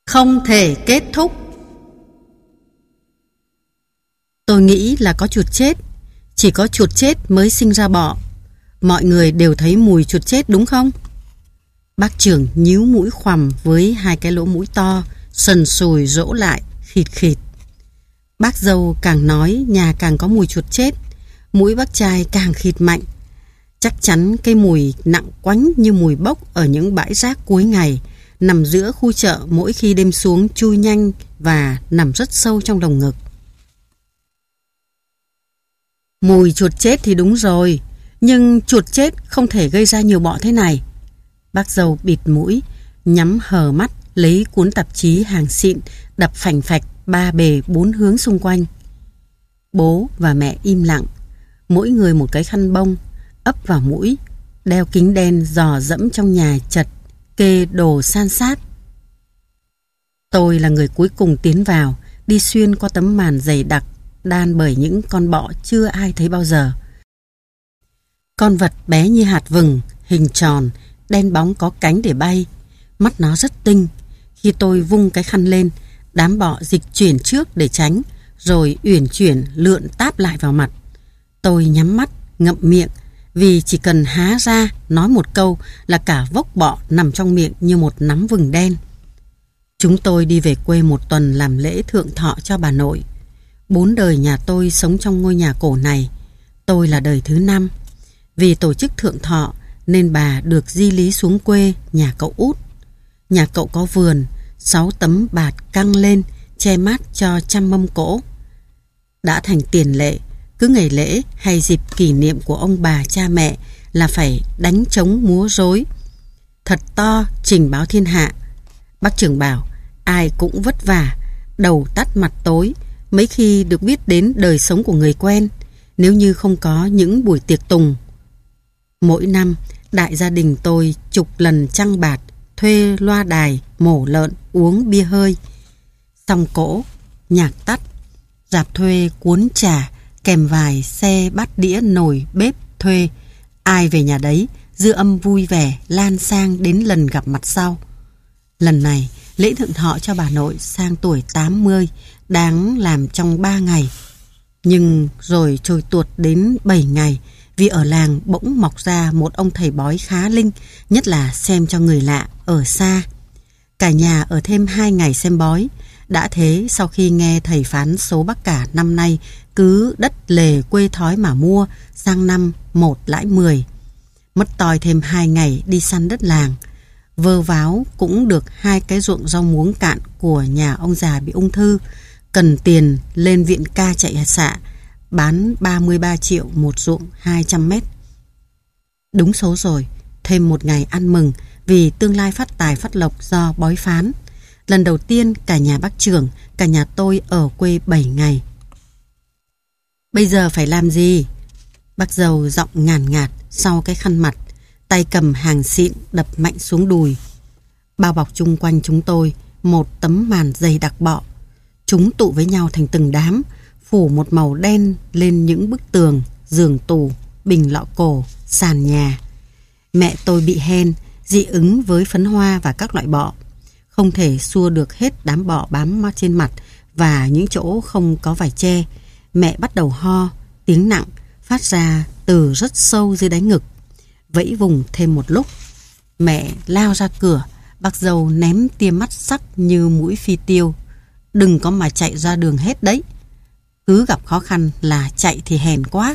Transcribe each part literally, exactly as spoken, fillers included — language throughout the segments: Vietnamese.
Không thể kết thúc. Tôi nghĩ là có chuột chết. Chỉ có chuột chết mới sinh ra bọ. Mọi người đều thấy mùi chuột chết đúng không? Bác trưởng nhíu mũi khoằm với hai cái lỗ mũi to, sần sùi rỗ lại, khịt khịt. Bác dâu càng nói nhà càng có mùi chuột chết. Mũi bác trai càng khịt mạnh. Chắc chắn cái mùi nặng quánh như mùi bốc ở những bãi rác cuối ngày, nằm giữa khu chợ mỗi khi đêm xuống chui nhanh và nằm rất sâu trong lồng ngực. Mùi chuột chết thì đúng rồi, nhưng chuột chết không thể gây ra nhiều bọ thế này. Bác dâu bịt mũi, nhắm hờ mắt, lấy cuốn tạp chí hàng xịn, đập phành phạch ba bề bốn hướng xung quanh. Bố và mẹ im lặng, mỗi người một cái khăn bông, ấp vào mũi, đeo kính đen dò dẫm trong nhà chật, kê đồ san sát. Tôi là người cuối cùng tiến vào, đi xuyên qua tấm màn dày đặc, đan bởi những con bọ chưa ai thấy bao giờ. Con vật bé như hạt vừng, hình tròn, đen bóng có cánh để bay, mắt nó rất tinh. Khi tôi vung cái khăn lên, đám bọ dịch chuyển trước để tránh, rồi uyển chuyển lượn táp lại vào mặt. Tôi nhắm mắt, ngậm miệng, vì chỉ cần há ra nói một câu là cả vốc bọ nằm trong miệng như một nắm vừng đen. Chúng tôi đi về quê một tuần làm lễ thượng thọ cho bà nội. Bốn đời nhà tôi sống trong ngôi nhà cổ này. Tôi là đời thứ năm. Vì tổ chức thượng thọ nên bà được di lý xuống quê nhà cậu út. Nhà cậu có vườn, sáu tấm bạt căng lên che mát cho trăm mâm cỗ. Đã thành tiền lệ, cứ ngày lễ hay dịp kỷ niệm của ông bà cha mẹ là phải đánh trống múa rối thật to trình báo thiên hạ. Bác trưởng bảo ai cũng vất vả, đầu tắt mặt tối mấy khi được biết đến đời sống của người quen, nếu như không có những buổi tiệc tùng. Mỗi năm đại gia đình tôi chục lần trăng bạt, thuê loa đài, mổ lợn, uống bia hơi. Xong cỗ, nhạc tắt, rạp thuê cuốn trà, kèm vài xe bát đĩa nồi bếp thuê. Ai về nhà đấy, dư âm vui vẻ lan sang đến lần gặp mặt sau. Lần này, lễ thượng thọ cho bà nội sang tuổi tám mươi, đáng làm trong ba ngày. Nhưng rồi trôi tuột đến bảy ngày, vì ở làng bỗng mọc ra một ông thầy bói khá linh, nhất là xem cho người lạ ở xa. Cả nhà ở thêm hai ngày xem bói. Đã thế sau khi nghe thầy phán số bác cả năm nay cứ đất lề quê thói mà mua, sang năm một lãi mười. Mất toi thêm hai ngày đi săn đất làng. Vơ váo cũng được hai cái ruộng rau muống cạn của nhà ông già bị ung thư. Cần tiền lên viện ca chạy xạ, bán ba mươi ba triệu một ruộng hai trăm mét. Đúng số rồi, thêm một ngày ăn mừng vì tương lai phát tài phát lộc do bói phán. Lần đầu tiên cả nhà bác trưởng, cả nhà tôi ở quê bảy ngày. Bây giờ phải làm gì? Bác dâu giọng ngàn ngạt sau cái khăn mặt, tay cầm hàng xịn đập mạnh xuống đùi. Bao bọc chung quanh chúng tôi một tấm màn dày đặc bọ. Chúng tụ với nhau thành từng đám, phủ một màu đen lên những bức tường, giường tủ, bình lọ cổ, sàn nhà. Mẹ tôi bị hen, dị ứng với phấn hoa và các loại bọ. Không thể xua được hết đám bọ bám trên mặt và những chỗ không có vải che. Mẹ bắt đầu ho, tiếng nặng, phát ra từ rất sâu dưới đáy ngực. Vẫy vùng thêm một lúc, mẹ lao ra cửa. Bác dâu ném tia mắt sắc như mũi phi tiêu. Đừng có mà chạy ra đường hết đấy. Cứ gặp khó khăn là chạy thì hèn quá.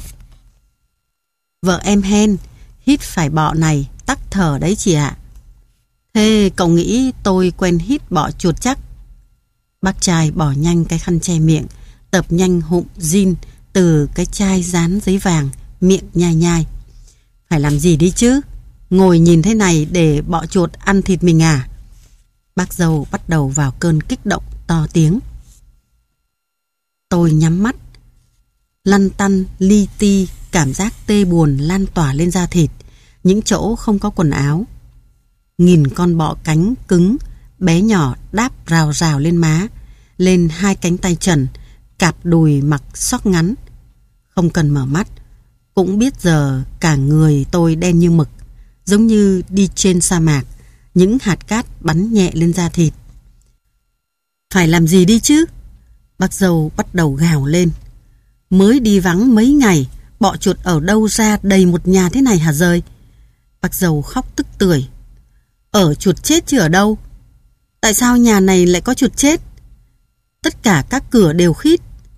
Vợ em hen, hít phải bọ này tắc thở đấy chị ạ. Thế cậu nghĩ tôi quen hít bọ chuột chắc? Bác trai bỏ nhanh cái khăn che miệng, tập nhanh hụm zin từ cái chai dán giấy vàng, miệng nhai nhai. Phải làm gì đi chứ? Ngồi nhìn thế này để bọ chuột ăn thịt mình à? Bác dâu bắt đầu vào cơn kích động to tiếng. Tôi nhắm mắt, lăn tăn li ti, cảm giác tê buồn lan tỏa lên da thịt, những chỗ không có quần áo. Nghìn con bọ cánh cứng, bé nhỏ đáp rào rào lên má, lên hai cánh tay trần, cạp đùi mặc xóc ngắn. Không cần mở mắt, cũng biết giờ cả người tôi đen như mực, giống như đi trên sa mạc, những hạt cát bắn nhẹ lên da thịt. Phải làm gì đi chứ? Bác dâu bắt đầu gào lên. Mới đi vắng mấy ngày, bọ chuột ở đâu ra đầy một nhà thế này hả Dơi? Bác dâu khóc tức tưởi. Ở chuột chết chứ ở đâu? Tại sao nhà này lại có chuột chết? Tất cả các cửa đều khít.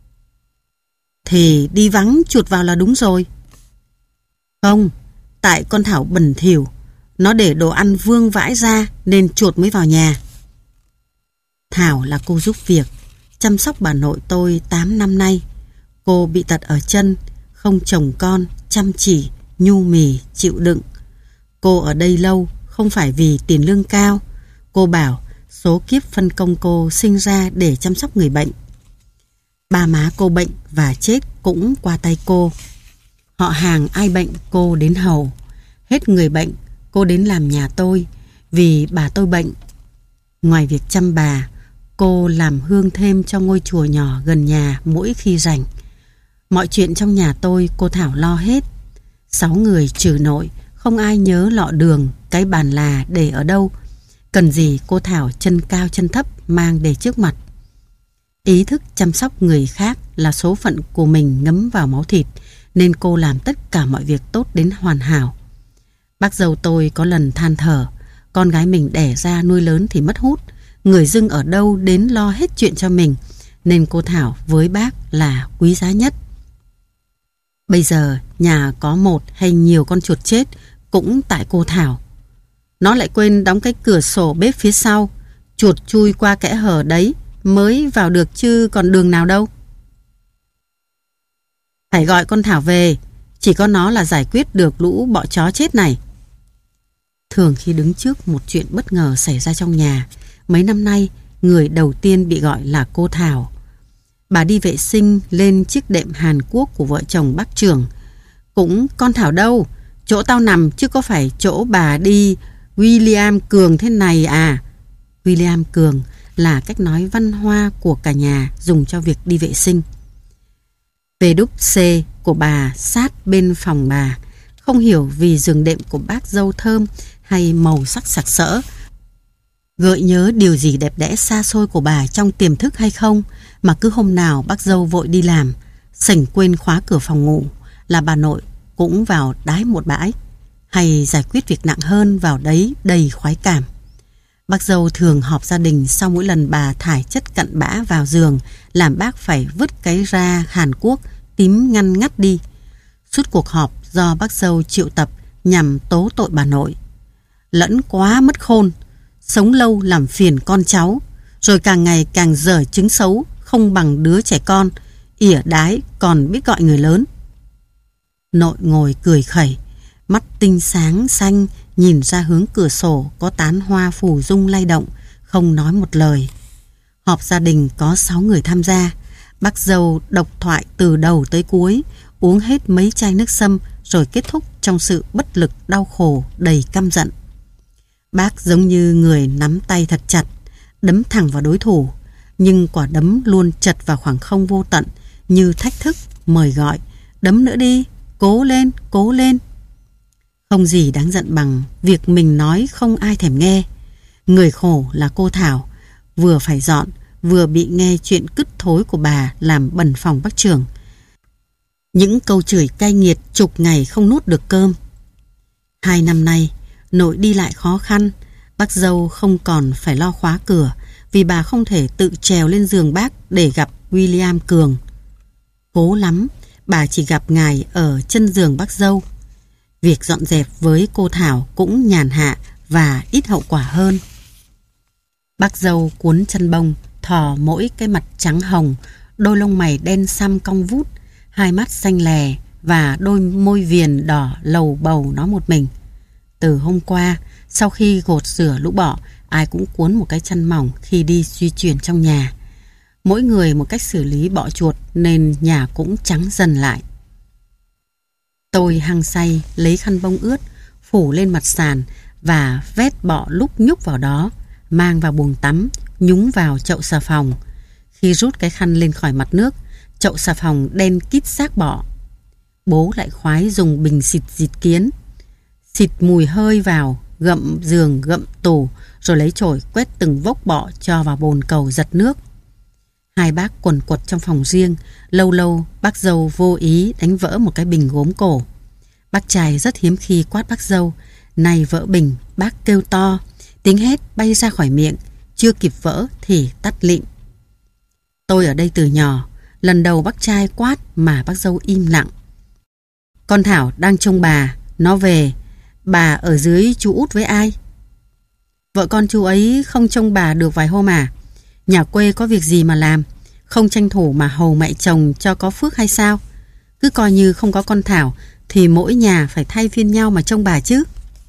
Thì đi vắng chuột vào là đúng rồi. Không, tại con Thảo bẩn thỉu, nó để đồ ăn vương vãi ra nên chuột mới vào nhà. Thảo là cô giúp việc, chăm sóc bà nội tôi tám năm nay. Cô bị tật ở chân, không chồng con, chăm chỉ, nhu mì, chịu đựng. Cô ở đây lâu không phải vì tiền lương cao. Cô bảo số kiếp phân công cô sinh ra để chăm sóc người bệnh. Ba má cô bệnh và chết cũng qua tay cô. Họ hàng ai bệnh cô đến hầu. Hết người bệnh cô đến làm nhà tôi vì bà tôi bệnh. Ngoài việc chăm bà, cô làm hương thêm cho ngôi chùa nhỏ gần nhà mỗi khi rảnh. Mọi chuyện trong nhà tôi cô Thảo lo hết. Sáu người trừ nội, không ai nhớ lọ đường, cái bàn là để ở đâu. Cần gì cô Thảo chân cao chân thấp mang để trước mặt. Ý thức chăm sóc người khác là số phận của mình ngấm vào máu thịt, nên cô làm tất cả mọi việc tốt đến hoàn hảo. Bác dâu tôi có lần than thở, con gái mình đẻ ra nuôi lớn thì mất hút, người dưng ở đâu đến lo hết chuyện cho mình, nên cô Thảo với bác là quý giá nhất. Bây giờ nhà có một hay nhiều con chuột chết cũng tại cô Thảo. Nó lại quên đóng cái cửa sổ bếp phía sau, chuột chui qua kẽ hở đấy mới vào được chứ còn đường nào đâu. Phải gọi con Thảo về, chỉ có nó là giải quyết được lũ bọ chó chết này. Thường khi đứng trước một chuyện bất ngờ xảy ra trong nhà, mấy năm nay người đầu tiên bị gọi là cô Thảo. Bà đi vệ sinh lên chiếc đệm Hàn Quốc của vợ chồng bác trưởng. Cũng con Thảo đâu, chỗ tao nằm chứ có phải chỗ bà đi William Cường thế này à. William Cường là cách nói văn hoa của cả nhà dùng cho việc đi vệ sinh. vê đê xê của bà sát bên phòng bà, không hiểu vì giường đệm của bác dâu thơm hay màu sắc sặc sỡ, gợi nhớ điều gì đẹp đẽ xa xôi của bà trong tiềm thức hay không, mà cứ hôm nào bác dâu vội đi làm, sảnh quên khóa cửa phòng ngủ là bà nội cũng vào đái một bãi, hay giải quyết việc nặng hơn vào đấy đầy khoái cảm. Bác dâu thường họp gia đình sau mỗi lần bà thải chất cặn bã vào giường, làm bác phải vứt cái ra Hàn Quốc tím ngăn ngắt đi. Suốt cuộc họp do bác dâu triệu tập nhằm tố tội bà nội. Lẫn quá mất khôn, sống lâu làm phiền con cháu, rồi càng ngày càng dở chứng xấu, không bằng đứa trẻ con, ỉa đái còn biết gọi người lớn. Nội ngồi cười khẩy, mắt tinh sáng xanh nhìn ra hướng cửa sổ có tán hoa phù dung lay động, không nói một lời. Họp gia đình có sáu người tham gia. Bác dâu độc thoại từ đầu tới cuối, uống hết mấy chai nước sâm rồi kết thúc trong sự bất lực đau khổ đầy căm giận. Bác giống như người nắm tay thật chặt, đấm thẳng vào đối thủ, nhưng quả đấm luôn chật vào khoảng không vô tận, như thách thức, mời gọi, đấm nữa đi, cố lên, cố lên. Không gì đáng giận bằng việc mình nói không ai thèm nghe. Người khổ là cô Thảo, vừa phải dọn, vừa bị nghe chuyện cứt thối của bà làm bẩn phòng bác trưởng. Những câu chửi cay nghiệt chục ngày không nuốt được cơm. Hai năm nay, nội đi lại khó khăn, bác dâu không còn phải lo khóa cửa vì bà không thể tự trèo lên giường bác để gặp William Cường. Cố lắm, bà chỉ gặp ngài ở chân giường bác dâu. Việc dọn dẹp với cô Thảo cũng nhàn hạ và ít hậu quả hơn. Bác dâu cuốn chân bông, thò mỗi cái mặt trắng hồng, đôi lông mày đen xăm cong vút, hai mắt xanh lè và đôi môi viền đỏ lầu bầu nó một mình. Từ hôm qua, sau khi gột rửa lũ bọ, ai cũng cuốn một cái chăn mỏng khi đi di chuyển trong nhà. Mỗi người một cách xử lý bọ chuột nên nhà cũng trắng dần lại. Tôi hăng say lấy khăn bông ướt, phủ lên mặt sàn và vét bọ lúc nhúc vào đó, mang vào buồng tắm, nhúng vào chậu xà phòng. Khi rút cái khăn lên khỏi mặt nước, chậu xà phòng đen kít xác bọ. Bố lại khoái dùng bình xịt diệt kiến. Xịt mùi hơi vào gậm giường gậm tủ, rồi lấy chổi quét từng vốc bọ cho vào bồn cầu giật nước. Hai bác quần quật trong phòng riêng, lâu lâu bác dâu vô ý đánh vỡ một cái bình gốm cổ. Bác trai rất hiếm khi quát bác dâu, này vỡ bình, bác kêu to, tiếng hét bay ra khỏi miệng, chưa kịp vỡ thì tắt lịm. Tôi ở đây từ nhỏ, lần đầu bác trai quát mà bác dâu im lặng. Con Thảo đang trông bà, nó về, bà ở dưới chú út với ai? Vợ con chú ấy không trông bà được vài hôm à? Nhà quê có việc gì mà làm, không tranh thủ mà hầu mẹ chồng cho có phước hay sao? Cứ coi như không có con Thảo thì mỗi nhà phải thay phiên nhau mà trông bà chứ.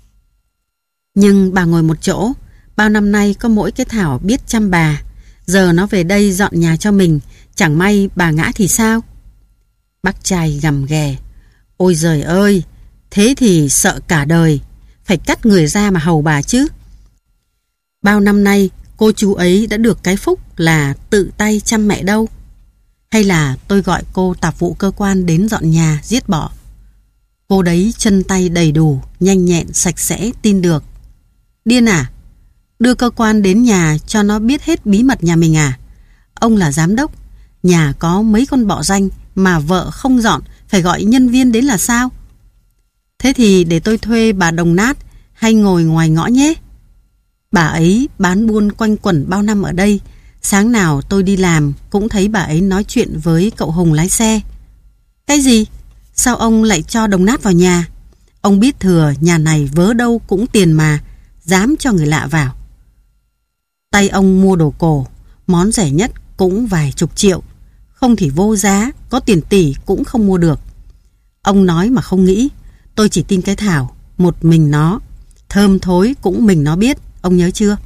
Nhưng bà ngồi một chỗ, bao năm nay có mỗi cái Thảo biết chăm bà, giờ nó về đây dọn nhà cho mình, chẳng may bà ngã thì sao? Bác trai gầm ghè, ôi giời ơi, thế thì sợ cả đời, phải cắt người ra mà hầu bà chứ. Bao năm nay cô chú ấy đã được cái phúc là tự tay chăm mẹ đâu. Hay là tôi gọi cô tạp vụ cơ quan đến dọn nhà giết bọ. Cô đấy chân tay đầy đủ, nhanh nhẹn, sạch sẽ, tin được. Điên à? Đưa cơ quan đến nhà cho nó biết hết bí mật nhà mình à? Ông là giám đốc, nhà có mấy con bọ danh mà vợ không dọn, phải gọi nhân viên đến là sao? Thế thì để tôi thuê bà Đồng Nát hay ngồi ngoài ngõ nhé. Bà ấy bán buôn quanh quẩn bao năm ở đây, sáng nào tôi đi làm cũng thấy bà ấy nói chuyện với cậu Hùng lái xe. Cái gì? Sao ông lại cho Đồng Nát vào nhà? Ông biết thừa nhà này vớ đâu cũng tiền mà, dám cho người lạ vào. Tay ông mua đồ cổ, món rẻ nhất cũng vài chục triệu, không thì vô giá, có tiền tỷ cũng không mua được. Ông nói mà không nghĩ, tôi chỉ tin cái Thảo, một mình nó, thơm thối cũng mình nó biết, ông nhớ chưa?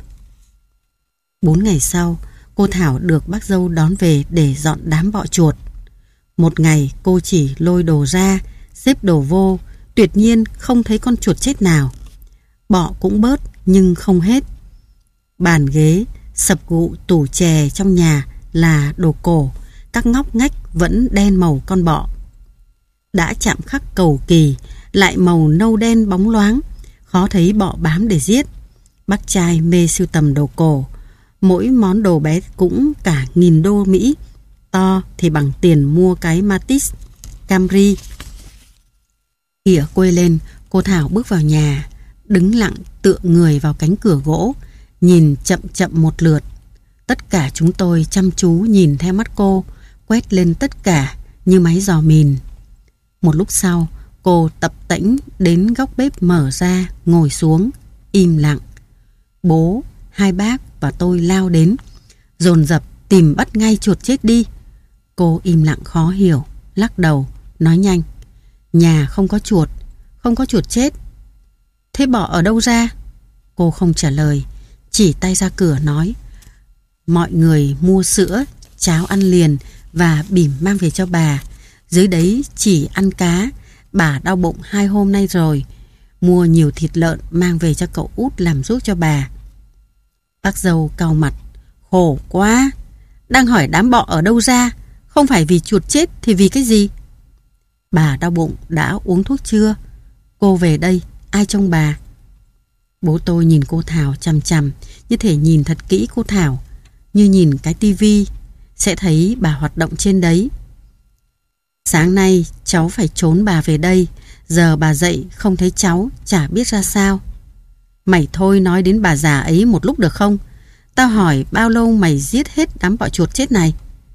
Bốn ngày sau, cô Thảo được bác dâu đón về để dọn đám bọ chuột. Một ngày cô chỉ lôi đồ ra, xếp đồ vô, tuyệt nhiên không thấy con chuột chết nào. Bọ cũng bớt nhưng không hết. Bàn ghế, sập gụ, tủ chè trong nhà là đồ cổ, các ngóc ngách vẫn đen màu con bọ. Đã chạm khắc cầu kỳ, lại màu nâu đen bóng loáng, khó thấy bọ bám để giết. Bác trai mê sưu tầm đồ cổ, mỗi món đồ bé cũng cả nghìn đô Mỹ, to thì bằng tiền mua cái Matisse, Camry. Ỉa quê lên, cô Thảo bước vào nhà, đứng lặng tựa người vào cánh cửa gỗ, nhìn chậm chậm một lượt. Tất cả chúng tôi chăm chú nhìn theo mắt cô, quét lên tất cả như máy dò mìn. Một lúc sau, cô tập tễnh đến góc bếp mở ra, ngồi xuống, im lặng. Bố, hai bác và tôi lao đến, dồn dập tìm bắt ngay chuột chết đi. Cô im lặng khó hiểu, lắc đầu, nói nhanh. Nhà không có chuột, không có chuột chết. Thế bọ ở đâu ra? Cô không trả lời, chỉ tay ra cửa nói. Mọi người mua sữa, cháo ăn liền và bỉm mang về cho bà. Dưới đấy chỉ ăn cá, bà đau bụng hai hôm nay rồi. Mua nhiều thịt lợn mang về cho cậu út làm giúp cho bà. Bác dâu cau mặt, khổ quá. Đang hỏi đám bọ ở đâu ra, không phải vì chuột chết thì vì cái gì? Bà đau bụng đã uống thuốc chưa? Cô về đây, ai trông bà? Bố tôi nhìn cô Thảo chằm chằm, như thể nhìn thật kỹ cô Thảo, như nhìn cái tivi, sẽ thấy bà hoạt động trên đấy. Sáng nay cháu phải trốn bà về đây, giờ bà dậy không thấy cháu, chả biết ra sao. Mày thôi nói đến bà già ấy một lúc được không? Tao hỏi bao lâu mày giết hết đám bọ chuột chết này?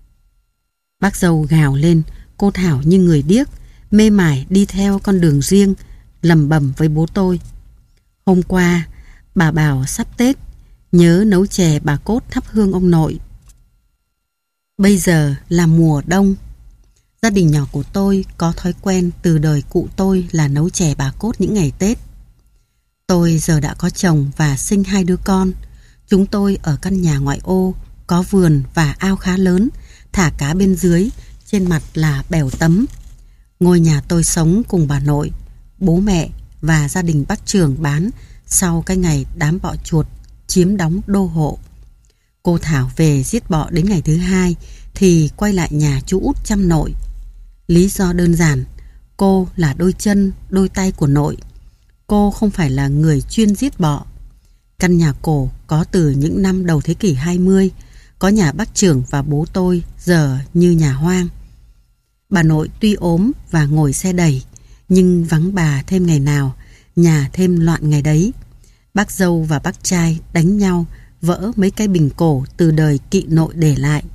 Bác dâu gào lên, cô Thảo như người điếc, mê mải đi theo con đường riêng, lầm bầm với bố tôi. Hôm qua, bà bảo sắp Tết, nhớ nấu chè bà cốt thắp hương ông nội. Bây giờ là mùa đông. Gia đình nhỏ của tôi có thói quen từ đời cụ tôi là nấu chè bà cốt những ngày Tết. Tôi giờ đã có chồng và sinh hai đứa con. Chúng tôi ở căn nhà ngoại ô, có vườn và ao khá lớn, thả cá bên dưới, trên mặt là bèo tấm. Ngôi nhà tôi sống cùng bà nội, bố mẹ và gia đình bác Trường bán sau cái ngày đám bọ chuột chiếm đóng đô hộ. Cô Thảo về giết bọ đến ngày thứ hai thì quay lại nhà chú út chăm nội. Lý do đơn giản, cô là đôi chân, đôi tay của nội. cô không phải là người chuyên giết bọ. Căn nhà cổ có từ những năm đầu thế kỷ hai mươi, có nhà bác trưởng và bố tôi giờ như nhà hoang. Bà nội tuy ốm và ngồi xe đẩy, nhưng vắng bà thêm ngày nào, nhà thêm loạn ngày đấy. Bác dâu và bác trai đánh nhau, vỡ mấy cái bình cổ từ đời kỵ nội để lại.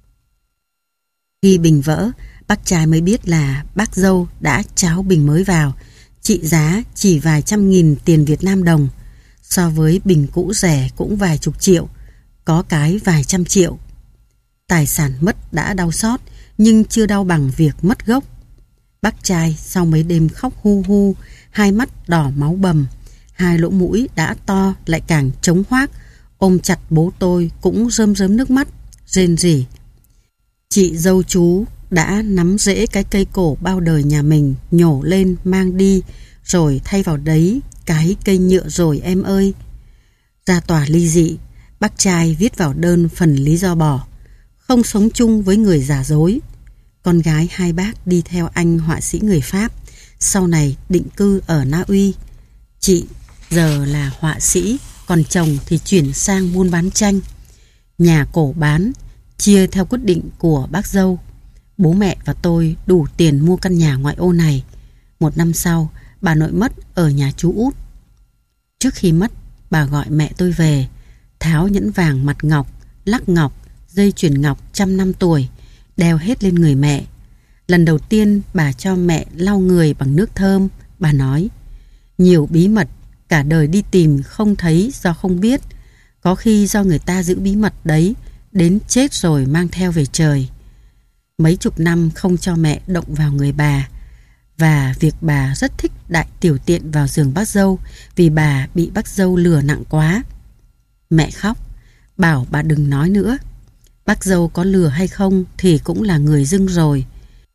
Khi bình vỡ, bác trai mới biết là bác dâu đã tráo bình mới vào, trị giá chỉ vài trăm nghìn tiền Việt Nam đồng. So với bình cũ rẻ cũng vài chục triệu, có cái vài trăm triệu. Tài sản mất đã đau xót, nhưng chưa đau bằng việc mất gốc. Bác trai sau mấy đêm khóc hu hu, hai mắt đỏ máu bầm, hai lỗ mũi đã to lại càng trống hoác, ôm chặt bố tôi cũng rơm rớm nước mắt, rên rỉ. Chị dâu chú đã nắm rễ cái cây cổ bao đời nhà mình, nhổ lên mang đi, rồi thay vào đấy cái cây nhựa rồi em ơi. Ra tòa ly dị, bác trai viết vào đơn phần lý do bỏ: không sống chung với người giả dối. Con gái hai bác đi theo anh họa sĩ người Pháp, sau này định cư ở Na Uy. Chị giờ là họa sĩ, còn chồng thì chuyển sang buôn bán tranh. Nhà cổ bán, chia theo quyết định của bác dâu. Bố mẹ và tôi đủ tiền mua căn nhà ngoại ô này. Một năm sau, bà nội mất ở nhà chú út. Trước khi mất, bà gọi mẹ tôi về, tháo nhẫn vàng mặt ngọc, lắc ngọc, dây chuyền ngọc trăm năm tuổi, đeo hết lên người mẹ. Lần đầu tiên bà cho mẹ lau người bằng nước thơm. Bà nói: nhiều bí mật cả đời đi tìm không thấy do không biết, có khi do người ta giữ bí mật đấy, đến chết rồi mang theo về trời. Mấy chục năm không cho mẹ động vào người bà, và việc bà rất thích đại tiểu tiện vào giường bác dâu vì bà bị bác dâu lừa nặng quá. Mẹ khóc, bảo bà đừng nói nữa. Bác dâu có lừa hay không thì cũng là người dưng rồi.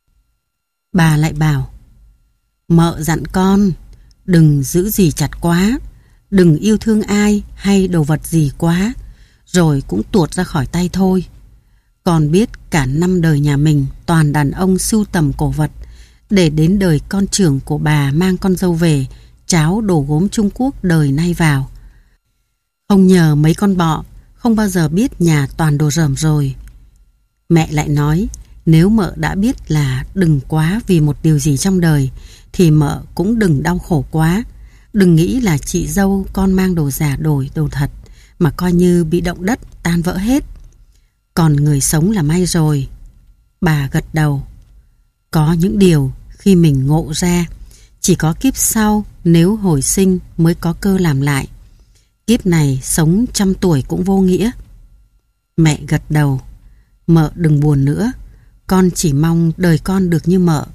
Bà lại bảo: mợ dặn con đừng giữ gì chặt quá, đừng yêu thương ai hay đồ vật gì quá, rồi cũng tuột ra khỏi tay thôi. Con biết cả năm đời nhà mình toàn đàn ông sưu tầm cổ vật, để đến đời con trưởng của bà mang con dâu về, cháo đồ gốm Trung Quốc đời nay vào. Không nhờ mấy con bọ, không bao giờ biết nhà toàn đồ rởm rồi. Mẹ lại nói, nếu mợ đã biết là đừng quá vì một điều gì trong đời, thì mợ cũng đừng đau khổ quá. Đừng nghĩ là chị dâu con mang đồ giả đổi đồ thật, mà coi như bị động đất tan vỡ hết. Còn người sống là may rồi. Bà gật đầu. Có những điều khi mình ngộ ra, chỉ có kiếp sau nếu hồi sinh mới có cơ làm lại. Kiếp này sống trăm tuổi cũng vô nghĩa. Mẹ gật đầu. Mợ đừng buồn nữa, con chỉ mong đời con được như mợ.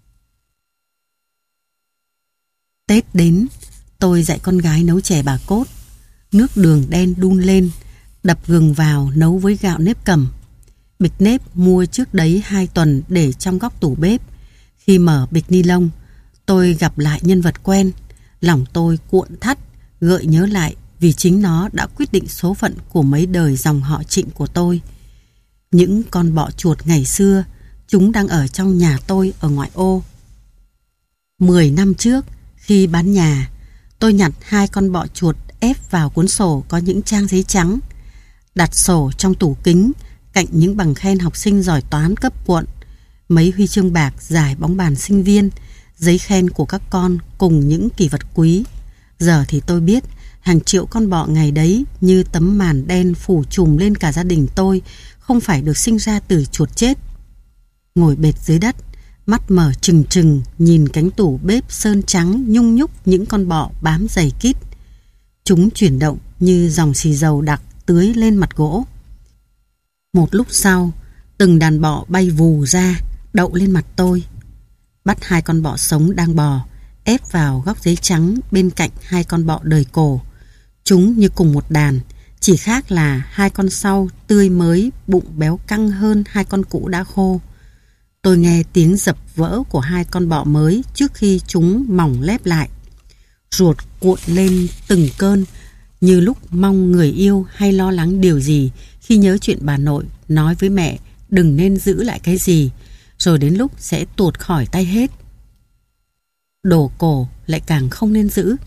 Tết đến, tôi dạy con gái nấu chè bà cốt. Nước đường đen đun lên, đập gừng vào nấu với gạo nếp cầm. Bịch nếp mua trước đấy hai tuần để trong góc tủ bếp. Khi mở bịch ni lông, tôi gặp lại nhân vật quen. Lòng tôi cuộn thắt, gợi nhớ lại vì chính nó đã quyết định số phận của mấy đời dòng họ Trịnh của tôi. Những con bọ chuột ngày xưa, chúng đang ở trong nhà tôi ở ngoại ô. Mười năm trước, khi bán nhà, tôi nhặt hai con bọ chuột ép vào cuốn sổ có những trang giấy trắng. Đặt sổ trong tủ kính, cạnh những bằng khen học sinh giỏi toán cấp quận, mấy huy chương bạc giải bóng bàn sinh viên, giấy khen của các con cùng những kỷ vật quý. Giờ thì tôi biết, hàng triệu con bọ ngày đấy như tấm màn đen phủ trùm lên cả gia đình tôi, không phải được sinh ra từ chuột chết. Ngồi bệt dưới đất, mắt mở trừng trừng nhìn cánh tủ bếp sơn trắng nhung nhúc những con bọ bám dày kít. Chúng chuyển động như dòng xì dầu đặc tưới lên mặt gỗ. Một lúc sau, từng đàn bọ bay vù ra, đậu lên mặt tôi. Bắt hai con bọ sống đang bò, ép vào góc giấy trắng bên cạnh hai con bọ đời cổ. Chúng như cùng một đàn, chỉ khác là hai con sau tươi mới, bụng béo căng hơn hai con cũ đã khô. Tôi nghe tiếng dập vỡ của hai con bọ mới trước khi chúng mỏng lép lại. Ruột cuộn lên từng cơn, như lúc mong người yêu hay lo lắng điều gì khi nhớ chuyện bà nội nói với mẹ đừng nên giữ lại cái gì, rồi đến lúc sẽ tuột khỏi tay hết. Đồ cổ lại càng không nên giữ,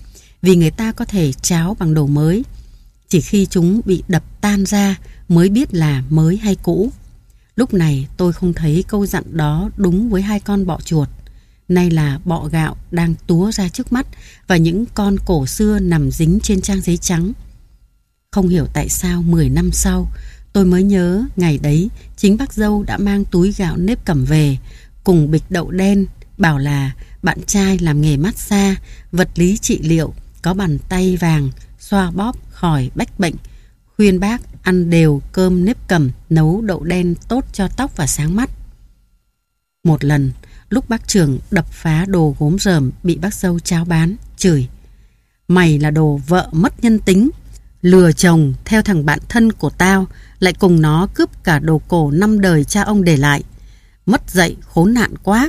vì người ta có thể tráo bằng đồ mới. Chỉ khi chúng bị đập tan ra mới biết là mới hay cũ. Lúc này tôi không thấy câu dặn đó đúng với hai con bọ chuột. Nay là bọ gạo đang túa ra trước mắt và những con cổ xưa nằm dính trên trang giấy trắng. Không hiểu tại sao mười năm sau tôi mới nhớ ngày đấy chính bác dâu đã mang túi gạo nếp cẩm về cùng bịch đậu đen, bảo là bạn trai làm nghề massage, vật lý trị liệu, có bàn tay vàng, xoa bóp khỏi bách bệnh, khuyên bác ăn đều cơm nếp cẩm, nấu đậu đen tốt cho tóc và sáng mắt. Một lần, lúc bác trưởng đập phá đồ gốm rờm bị bác dâu trao bán, chửi: "Mày là đồ vợ mất nhân tính, lừa chồng theo thằng bạn thân của tao, lại cùng nó cướp cả đồ cổ năm đời cha ông để lại. Mất dạy khốn nạn quá."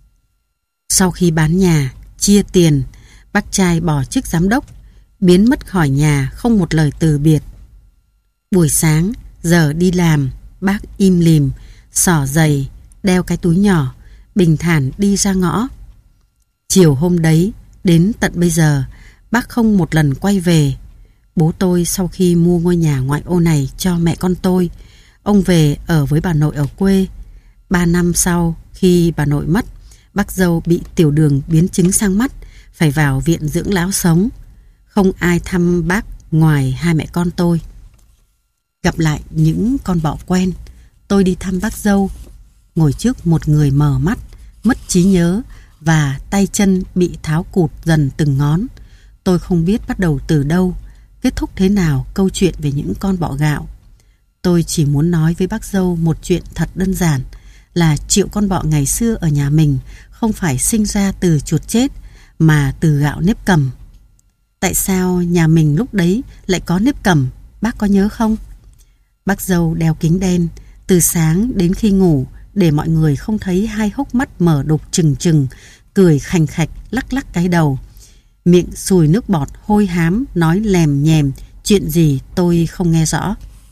Sau khi bán nhà, chia tiền, bác trai bỏ chức giám đốc, biến mất khỏi nhà không một lời từ biệt. Buổi sáng, giờ đi làm, bác im lìm, xỏ giày, đeo cái túi nhỏ, bình thản đi ra ngõ. Chiều hôm đấy, đến tận bây giờ, bác không một lần quay về. Bố tôi sau khi mua ngôi nhà ngoại ô này cho mẹ con tôi, ông về ở với bà nội ở quê. Ba năm sau, khi bà nội mất, bác dâu bị tiểu đường biến chứng sang mắt, phải vào viện dưỡng lão sống. Không ai thăm bác ngoài hai mẹ con tôi. Gặp lại những con bọ quen, tôi đi thăm bác dâu, ngồi trước một người mờ mắt, mất trí nhớ và tay chân bị tháo cụt dần từng ngón. Tôi không biết bắt đầu từ đâu, kết thúc thế nào câu chuyện về những con bọ gạo. Tôi chỉ muốn nói với bác dâu một chuyện thật đơn giản, là triệu con bọ ngày xưa ở nhà mình không phải sinh ra từ chuột chết mà từ gạo nếp cẩm. Tại sao nhà mình lúc đấy lại có nếp cẩm, bác có nhớ không? Bác dâu đeo kính đen, từ sáng đến khi ngủ, để mọi người không thấy hai hốc mắt mở đục trừng trừng, cười khành khạch lắc lắc cái đầu, miệng sùi nước bọt hôi hám, nói lèm nhèm chuyện gì tôi không nghe rõ.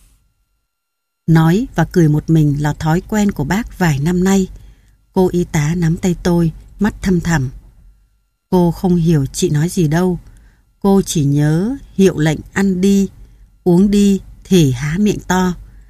Nói và cười một mình là thói quen của bác vài năm nay. Cô y tá nắm tay tôi, mắt thăm thẳm. Cô không hiểu chị nói gì đâu. Cô chỉ nhớ hiệu lệnh ăn đi, uống đi thì há miệng to.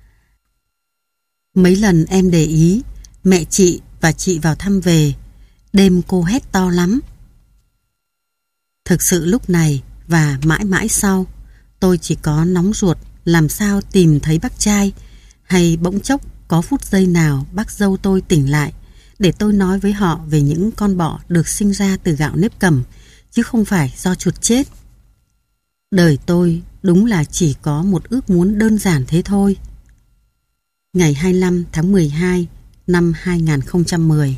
Mấy lần em để ý, mẹ chị và chị vào thăm về, đêm cô hét to lắm. Thực sự lúc này và mãi mãi sau, tôi chỉ có nóng ruột làm sao tìm thấy bác trai, hay bỗng chốc có phút giây nào bác dâu tôi tỉnh lại để tôi nói với họ về những con bọ được sinh ra từ gạo nếp cẩm, chứ không phải do chuột chết. Đời tôi đúng là chỉ có một ước muốn đơn giản thế thôi. Ngày hai mươi lăm tháng mười hai năm hai nghìn không trăm mười.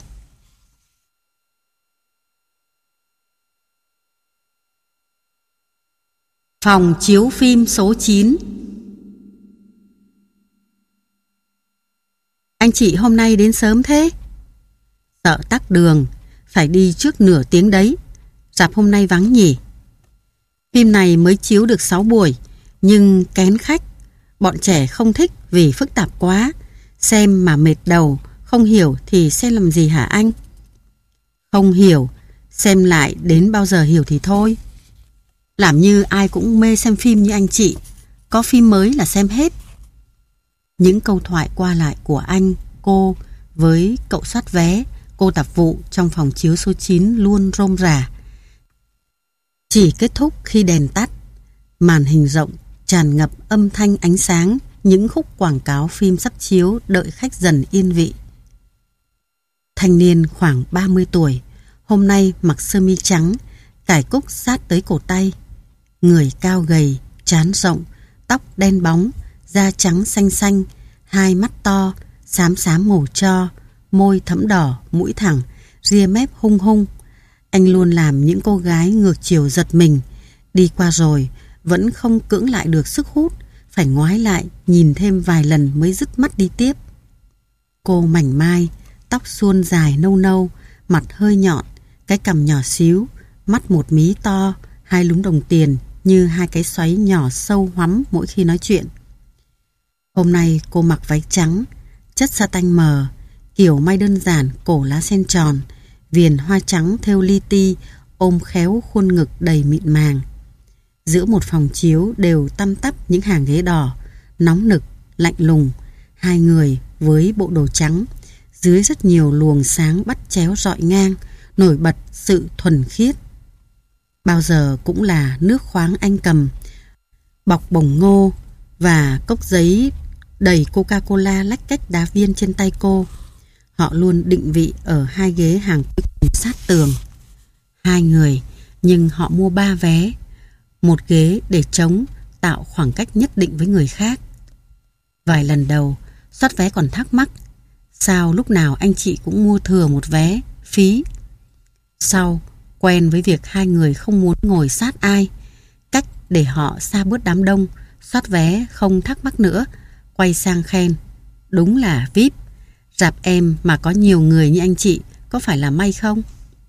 Phòng chiếu phim số chín. Anh chị hôm nay đến sớm thế? Sợ tắc đường, phải đi trước nửa tiếng đấy. Rạp hôm nay vắng nhỉ? Phim này mới chiếu được sáu buổi, nhưng kén khách. Bọn trẻ không thích vì phức tạp quá. Xem mà mệt đầu, không hiểu thì xem làm gì hả anh? Không hiểu, xem lại đến bao giờ hiểu thì thôi. Làm như ai cũng mê xem phim như anh chị, có phim mới là xem hết. Những câu thoại qua lại của anh, cô với cậu soát vé, cô tạp vụ trong phòng chiếu số chín luôn rôm rả. Chỉ kết thúc khi đèn tắt, màn hình rộng tràn ngập âm thanh ánh sáng, những khúc quảng cáo phim sắp chiếu đợi khách dần yên vị. Thanh niên khoảng ba mươi tuổi, hôm nay mặc sơ mi trắng, cài cúc sát tới cổ tay. Người cao gầy, trán rộng, tóc đen bóng, da trắng xanh xanh, hai mắt to, xám xám màu tro, môi thẫm đỏ, mũi thẳng, ria mép hung hung. Anh luôn làm những cô gái ngược chiều giật mình. Đi qua rồi, vẫn không cưỡng lại được sức hút, phải ngoái lại, nhìn thêm vài lần mới dứt mắt đi tiếp. Cô mảnh mai, tóc suôn dài nâu nâu, mặt hơi nhọn, cái cằm nhỏ xíu, mắt một mí to, hai lúm đồng tiền như hai cái xoáy nhỏ sâu hoắm mỗi khi nói chuyện. Hôm nay cô mặc váy trắng, chất sa tanh mờ, kiểu may đơn giản, cổ lá sen tròn, viền hoa trắng thêu li ti ôm khéo khuôn ngực đầy mịn màng. Giữa một phòng chiếu đều tăm tắp những hàng ghế đỏ, nóng nực, lạnh lùng. Hai người với bộ đồ trắng, dưới rất nhiều luồng sáng bắt chéo rọi ngang, nổi bật sự thuần khiết. Bao giờ cũng là nước khoáng Anh cầm, bọc bồng ngô và cốc giấy đầy Coca-Cola lách cách đá viên trên tay cô. Họ luôn định vị ở hai ghế hàng cuối cùng sát tường. Hai người, nhưng họ mua ba vé. Một ghế để trống, tạo khoảng cách nhất định với người khác. Vài lần đầu, soát vé còn thắc mắc, sao lúc nào anh chị cũng mua thừa một vé, phí. Sau, quen với việc hai người không muốn ngồi sát ai, cách để họ xa bớt đám đông, soát vé không thắc mắc nữa, quay sang khen, đúng là vi ai pi, rạp em mà có nhiều người như anh chị, có phải là may không?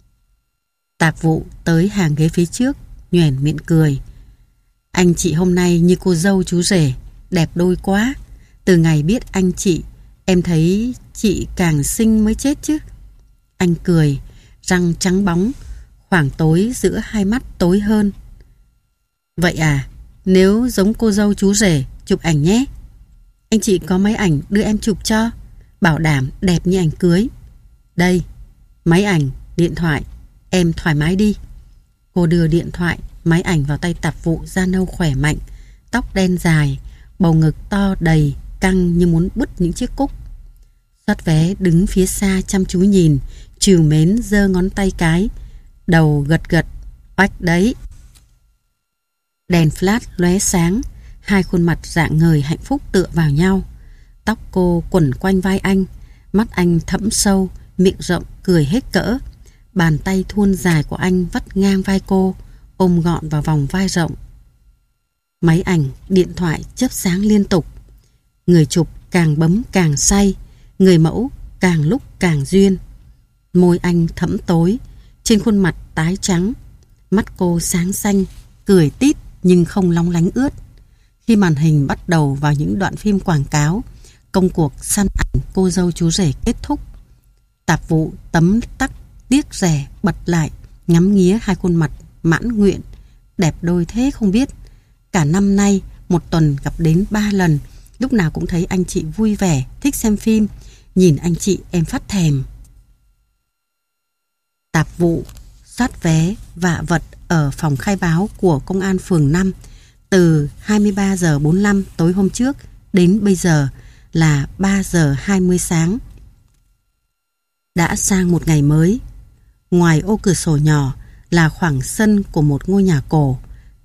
Tạp vụ tới hàng ghế phía trước, nhoẻn miệng cười. Anh chị hôm nay như cô dâu chú rể, đẹp đôi quá. Từ ngày biết anh chị, em thấy chị càng xinh mới chết chứ. Anh cười, răng trắng bóng, khoảng tối giữa hai mắt tối hơn. Vậy à, nếu giống cô dâu chú rể, chụp ảnh nhé. Anh chị có máy ảnh đưa em chụp cho, bảo đảm đẹp như ảnh cưới. Đây, máy ảnh, điện thoại, em thoải mái đi. Cô đưa điện thoại, máy ảnh vào tay tạp vụ da nâu khỏe mạnh, tóc đen dài, bầu ngực to đầy, căng như muốn bứt những chiếc cúc. Soát vé đứng phía xa chăm chú nhìn, trìu mến giơ ngón tay cái, đầu gật gật, oách đấy. Đèn flash lóe sáng, hai khuôn mặt rạng ngời hạnh phúc tựa vào nhau. Tóc cô quẩn quanh vai anh, mắt anh thẫm sâu, miệng rộng cười hết cỡ. Bàn tay thuôn dài của anh vắt ngang vai cô, ôm gọn vào vòng vai rộng. Máy ảnh, điện thoại chớp sáng liên tục. Người chụp càng bấm càng say, người mẫu càng lúc càng duyên. Môi anh thẫm tối, trên khuôn mặt tái trắng. Mắt cô sáng xanh, cười tít nhưng không lóng lánh ướt. Khi màn hình bắt đầu vào những đoạn phim quảng cáo, công cuộc săn ảnh cô dâu chú rể kết thúc. Tạp vụ tấm tắc tiếc rẻ bật lại, ngắm nghía hai khuôn mặt mãn nguyện, đẹp đôi thế không biết. Cả năm nay, một tuần gặp đến ba lần, lúc nào cũng thấy anh chị vui vẻ, thích xem phim. Nhìn anh chị em phát thèm. Tạp vụ soát vé vạ vật ở phòng khai báo của công an phường năm từ hai mươi ba giờ bốn mươi lăm tối hôm trước đến bây giờ là ba giờ hai mươi sáng. Đã sang một ngày mới. Ngoài ô cửa sổ nhỏ là khoảng sân của một ngôi nhà cổ.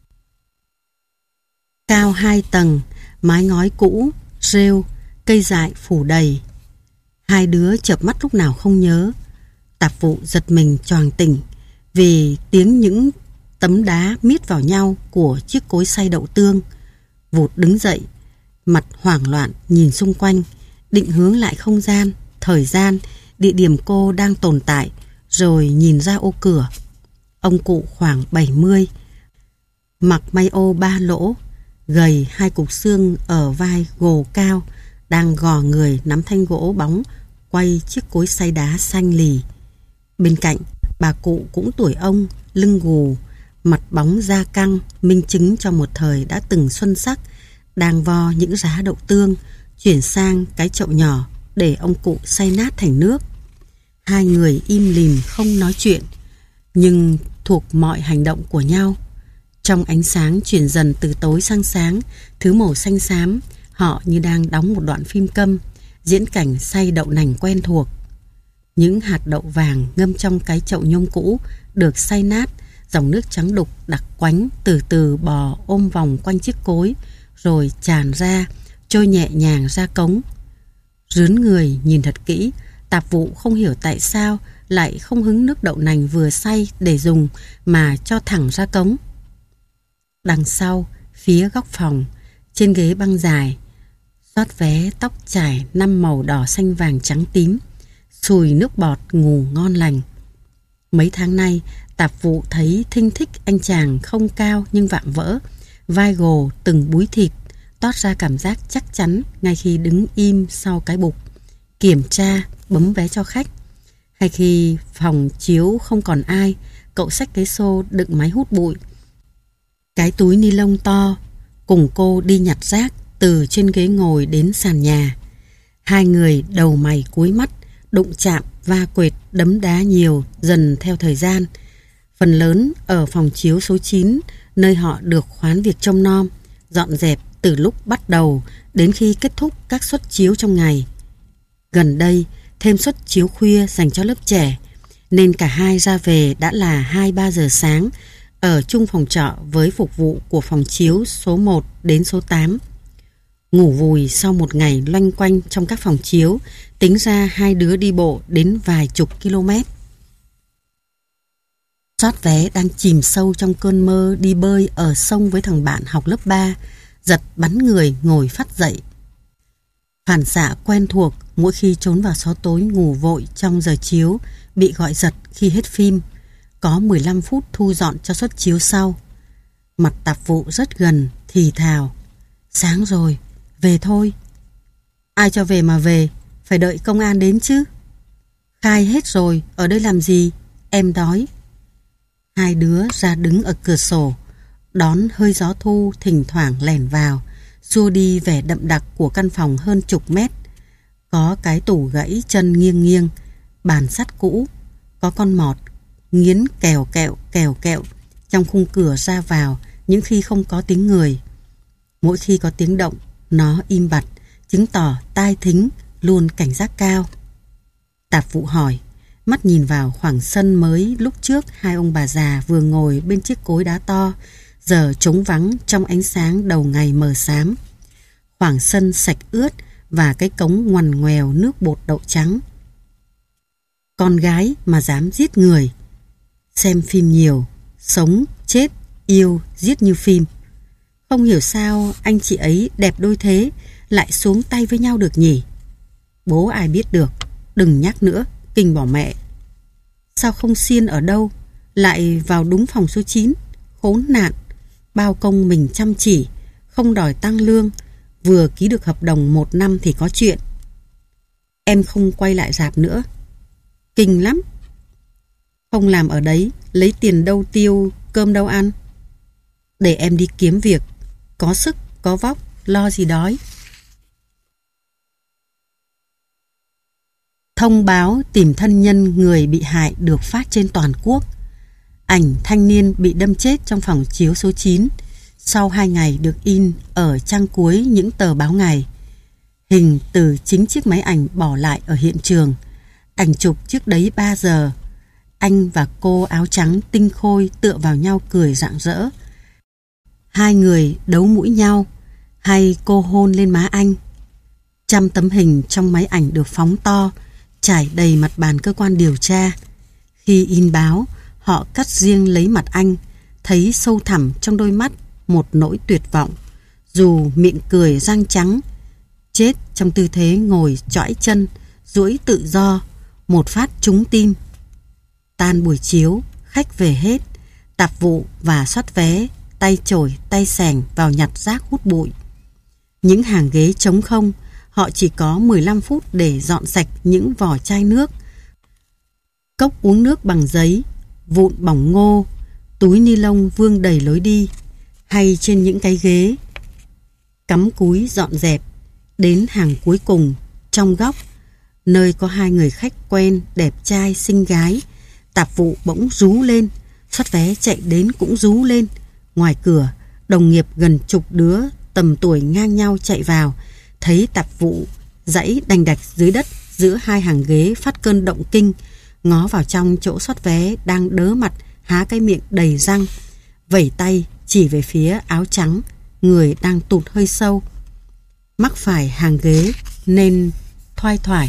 Cao hai tầng, mái ngói cũ, rêu, cây dại phủ đầy. Hai đứa chợp mắt lúc nào không nhớ. Tạp vụ giật mình choàng tỉnh vì tiếng những tấm đá miết vào nhau của chiếc cối xay đậu tương. Vụt đứng dậy, mặt hoảng loạn nhìn xung quanh, định hướng lại không gian, thời gian, địa điểm cô đang tồn tại, rồi nhìn ra ô cửa. Ông cụ khoảng bảy mươi, mặc may ô ba lỗ, gầy, hai cục xương ở vai gồ cao, đang gò người nắm thanh gỗ bóng quay chiếc cối xay đá xanh lì. Bên cạnh, bà cụ cũng tuổi ông, lưng gù, mặt bóng da căng, minh chứng cho một thời đã từng xuân sắc, đang vo những giá đậu tương, chuyển sang cái chậu nhỏ để ông cụ xay nát thành nước. Hai người im lìm không nói chuyện, nhưng thuộc mọi hành động của nhau. Trong ánh sáng chuyển dần từ tối sang sáng, thứ màu xanh xám, họ như đang đóng một đoạn phim câm, diễn cảnh xay đậu nành quen thuộc. Những hạt đậu vàng ngâm trong cái chậu nhôm cũ được xay nát, dòng nước trắng đục đặc quánh từ từ bò ôm vòng quanh chiếc cối, rồi tràn ra, trôi nhẹ nhàng ra cống. Rướn người nhìn thật kỹ, tạp vụ không hiểu tại sao lại không hứng nước đậu nành vừa xay để dùng mà cho thẳng ra cống. Đằng sau, phía góc phòng, trên ghế băng dài, soát vé tóc trải năm màu đỏ xanh vàng trắng tím, sùi nước bọt ngủ ngon lành. Mấy tháng nay, tạp vụ thấy thinh thích anh chàng không cao nhưng vạm vỡ, vai gồ từng búi thịt, toát ra cảm giác chắc chắn ngay khi đứng im sau cái bục, kiểm tra, bấm vé cho khách. Hay khi phòng chiếu không còn ai, cậu xách cái xô đựng máy hút bụi, cái túi ni lông to, cùng cô đi nhặt rác từ trên ghế ngồi đến sàn nhà. Hai người đầu mày cúi mắt, đụng chạm, va quệt, đấm đá nhiều dần theo thời gian. Phần lớn ở phòng chiếu số chín, nơi họ được khoán việc trông nom, dọn dẹp từ lúc bắt đầu đến khi kết thúc các suất chiếu trong ngày. Gần đây, thêm suất chiếu khuya dành cho lớp trẻ, nên cả hai ra về đã là hai ba giờ sáng, ở chung phòng trọ với phục vụ của phòng chiếu số một đến số tám. Ngủ vùi sau một ngày loanh quanh trong các phòng chiếu, tính ra hai đứa đi bộ đến vài chục km. Soát vé đang chìm sâu trong cơn mơ đi bơi ở sông với thằng bạn học lớp ba, giật bắn người ngồi phắt dậy. Phản xạ quen thuộc mỗi khi trốn vào xó tối ngủ vội trong giờ chiếu, bị gọi giật khi hết phim, có mười lăm phút thu dọn cho suất chiếu sau. Mặt tạp vụ rất gần, thì thào: sáng rồi, về thôi. Ai cho về mà về, phải đợi công an đến chứ. Khai hết rồi, ở đây làm gì, em đói. Hai đứa ra đứng ở cửa sổ, đón hơi gió thu thỉnh thoảng lẻn vào, xua đi vẻ đậm đặc của căn phòng hơn chục mét. Có cái tủ gãy chân nghiêng nghiêng, bàn sắt cũ, có con mọt nghiến kèo kẹo kèo kẹo trong khung cửa ra vào những khi không có tiếng người. Mỗi khi có tiếng động, nó im bặt, chứng tỏ tai thính luôn cảnh giác cao. Tạp vụ hỏi, mắt nhìn vào khoảng sân mới lúc trước hai ông bà già vừa ngồi bên chiếc cối đá to, giờ trống vắng trong ánh sáng đầu ngày mờ xám. Khoảng sân sạch ướt và cái cống ngoằn ngoèo nước bột đậu trắng. Con gái mà dám giết người. Xem phim nhiều, sống, chết, yêu, giết như phim. Không hiểu sao anh chị ấy đẹp đôi thế lại xuống tay với nhau được nhỉ. Bố ai biết được, đừng nhắc nữa, kinh bỏ mẹ. Sao không xiên ở đâu, lại vào đúng phòng số chín, khốn nạn. Bao công mình chăm chỉ, không đòi tăng lương, vừa ký được hợp đồng một năm thì có chuyện. Em không quay lại rạp nữa. Kinh lắm. Không làm ở đấy, lấy tiền đâu tiêu, cơm đâu ăn. Để em đi kiếm việc, có sức, có vóc, lo gì đói. Thông báo tìm thân nhân người bị hại được phát trên toàn quốc. Ảnh thanh niên bị đâm chết trong phòng chiếu số chín sau hai ngày được in ở trang cuối những tờ báo ngày. Hình từ chính chiếc máy ảnh bỏ lại ở hiện trường. Ảnh chụp trước đấy ba giờ. Anh và cô áo trắng tinh khôi tựa vào nhau cười rạng rỡ. Hai người đấu mũi nhau, hay cô hôn lên má anh. Trăm tấm hình trong máy ảnh được phóng to, trải đầy mặt bàn cơ quan điều tra. Khi in báo, họ cắt riêng lấy mặt anh, thấy sâu thẳm trong đôi mắt một nỗi tuyệt vọng. Dù miệng cười răng trắng, chết trong tư thế ngồi chõi chân, duỗi tự do, một phát trúng tim. Tan buổi chiếu, khách về hết, tạp vụ và soát vé, tay chổi, tay xẻng vào nhặt rác hút bụi. Những hàng ghế trống không, họ chỉ có mười lăm phút để dọn sạch những vỏ chai nước, cốc uống nước bằng giấy, vụn bỏng ngô, túi ni lông vương đầy lối đi, hay trên những cái ghế. Cắm cúi dọn dẹp, đến hàng cuối cùng, trong góc, nơi có hai người khách quen, đẹp trai, xinh gái. Tạp vụ bỗng rú lên, soát vé chạy đến cũng rú lên. Ngoài cửa, đồng nghiệp gần chục đứa tầm tuổi ngang nhau chạy vào, thấy tạp vụ dãy đành đạch dưới đất giữa hai hàng ghế phát cơn động kinh, ngó vào trong chỗ soát vé đang đớ mặt há cái miệng đầy răng, vẩy tay chỉ về phía áo trắng, người đang tụt hơi sâu. Mắc phải hàng ghế nên thoai thoải